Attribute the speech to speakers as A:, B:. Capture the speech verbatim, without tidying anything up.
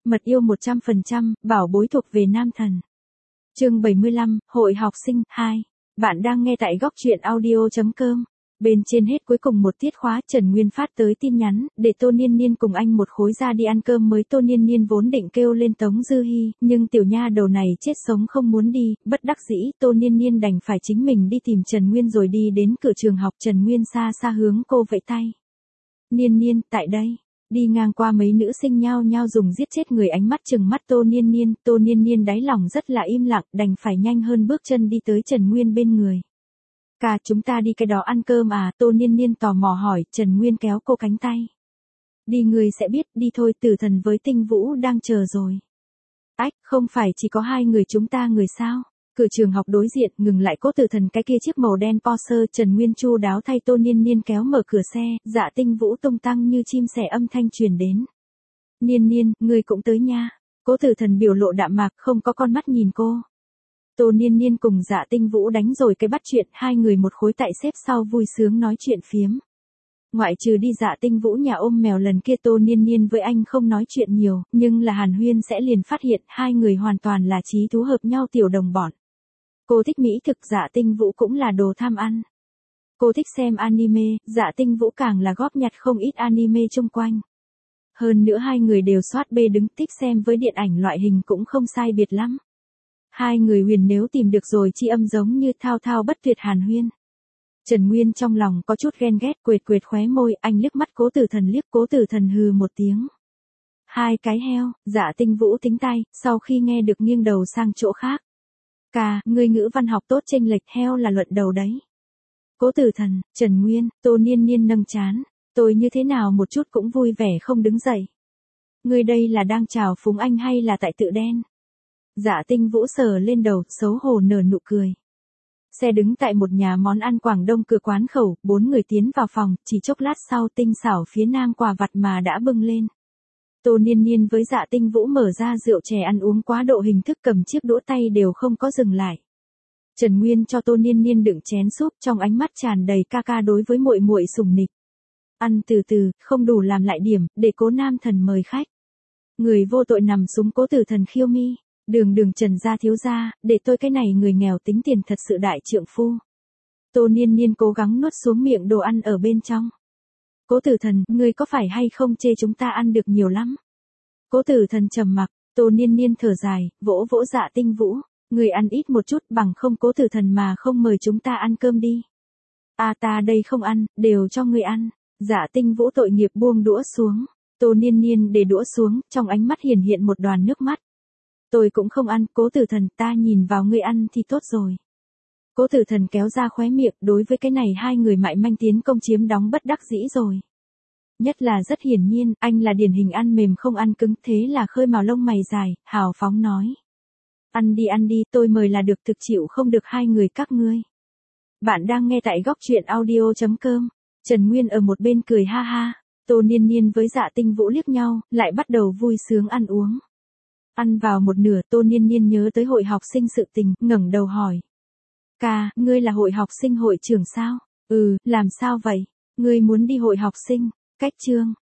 A: Mật yêu một trăm phần trăm, bảo bối thuộc về nam thần. Chương bảy mươi lăm, Hội học sinh hai. Bạn đang nghe tại góc truyện audio chấm com. Bên trên hết cuối cùng một tiết khóa, Trần Nguyên phát tới tin nhắn, để Tô Niên Niên cùng anh một khối ra đi ăn cơm mới. Tô Niên Niên vốn định kêu lên Tống Dư Hi, nhưng tiểu nha đầu này chết sống không muốn đi, bất đắc dĩ, Tô Niên Niên đành phải chính mình đi tìm Trần Nguyên rồi đi đến cửa trường học. Trần Nguyên xa xa hướng cô vẫy tay. Niên Niên, tại đây. Đi ngang qua mấy nữ sinh nhao nhao dùng giết chết người ánh mắt trừng mắt Tô Niên Niên. Tô Niên Niên đáy lòng rất là im lặng, đành phải nhanh hơn bước chân đi tới Trần Nguyên bên người. Ca, chúng ta đi cái đó ăn cơm à? Tô Niên Niên tò mò hỏi. Trần Nguyên kéo cô cánh tay. Đi người sẽ biết, đi thôi, Tử Thần với Tinh Vũ đang chờ rồi. Ách, không phải chỉ có hai người chúng ta người sao? Cửa trường học đối diện, ngừng lại Cố Tử Thần cái kia chiếc màu đen Porsche. Trần Nguyên chu đáo thay Tô Niên Niên kéo mở cửa xe, Dạ Tinh Vũ tung tăng như chim sẻ âm thanh truyền đến. Niên Niên, người cũng tới nha. Cố Tử Thần biểu lộ đạm mạc, không có con mắt nhìn cô. Tô Niên Niên cùng Dạ Tinh Vũ đánh rồi cái bắt chuyện, hai người một khối tại xếp sau vui sướng nói chuyện phiếm. Ngoại trừ đi Dạ Tinh Vũ nhà ôm mèo lần kia, Tô Niên Niên với anh không nói chuyện nhiều, nhưng là hàn huyên sẽ liền phát hiện hai người hoàn toàn là chí thú hợp nhau tiểu đồng bọn. Cô thích mỹ thực, Dạ Tinh Vũ cũng là đồ tham ăn. Cô thích xem anime, Dạ Tinh Vũ càng là góp nhặt không ít anime chung quanh. Hơn nữa hai người đều soát bê đứng, thích xem với điện ảnh loại hình cũng không sai biệt lắm. Hai người huyền nếu tìm được rồi chi âm giống như thao thao bất tuyệt hàn huyên. Trần Nguyên trong lòng có chút ghen ghét, quệt quệt khóe môi, anh liếc mắt Cố Tử Thần liếc. Cố Tử Thần hừ một tiếng. Hai cái heo. Dạ Tinh Vũ tính tay, sau khi nghe được nghiêng đầu sang chỗ khác. Ca, ngươi ngữ văn học tốt, chênh lệch, heo là luận đầu đấy. Cố Tử Thần, Trần Nguyên, Tô Niên Niên nâng chán. Tôi như thế nào một chút cũng vui vẻ không đứng dậy. Ngươi đây là đang chào phúng anh hay là tại tự đen? Dạ Tinh Vũ sờ lên đầu, xấu hổ nở nụ cười. Xe đứng tại một nhà món ăn Quảng Đông cửa quán khẩu, bốn người tiến vào phòng, chỉ chốc lát sau tinh xảo phía nam quà vặt mà đã bưng lên. Tô Niên Niên với Dạ Tinh Vũ mở ra rượu chè ăn uống quá độ, hình thức cầm chiếc đũa tay đều không có dừng lại. Trần Nguyên cho Tô Niên Niên đựng chén súp, trong ánh mắt tràn đầy ca ca đối với muội muội sủng nịch. Ăn từ từ, không đủ làm lại điểm, để Cố Nam Thần mời khách. Người vô tội nằm súng. Cố Tử Thần khiêu mi. Đường đường Trần gia thiếu gia, để tôi cái này người nghèo tính tiền thật sự đại trượng phu. Tô Niên Niên cố gắng nuốt xuống miệng đồ ăn ở bên trong. Cố Tử Thần, ngươi có phải hay không chê chúng ta ăn được nhiều lắm? Cố Tử Thần trầm mặc. Tô Niên Niên thở dài, vỗ vỗ Dạ Tinh Vũ. Ngươi ăn ít một chút, bằng không Cố Tử Thần mà không mời chúng ta ăn cơm đi. À ta đây không ăn, đều cho ngươi ăn. Dạ Tinh Vũ tội nghiệp buông đũa xuống. Tô Niên Niên để đũa xuống, trong ánh mắt hiển hiện một đoàn nước mắt. Tôi cũng không ăn. Cố Tử Thần, ta nhìn vào ngươi ăn thì tốt rồi. Cố Tử Thần kéo ra khóe miệng, đối với cái này hai người mại manh tiến công chiếm đóng bất đắc dĩ rồi. Nhất là rất hiển nhiên, anh là điển hình ăn mềm không ăn cứng, thế là khơi mào lông mày dài, hào phóng nói. Ăn đi ăn đi, tôi mời là được, thực chịu không được hai người các ngươi. Bạn đang nghe tại góc truyện audio chấm com. Trần Nguyên ở một bên cười ha ha. Tô Niên Niên với Dạ Tinh Vũ liếc nhau, lại bắt đầu vui sướng ăn uống. Ăn vào một nửa, Tô Niên Niên nhớ tới hội học sinh sự tình, ngẩng đầu hỏi. Ca, ngươi là hội học sinh hội trưởng sao? Ừ, làm sao vậy? Ngươi muốn đi hội học sinh? Cách chương.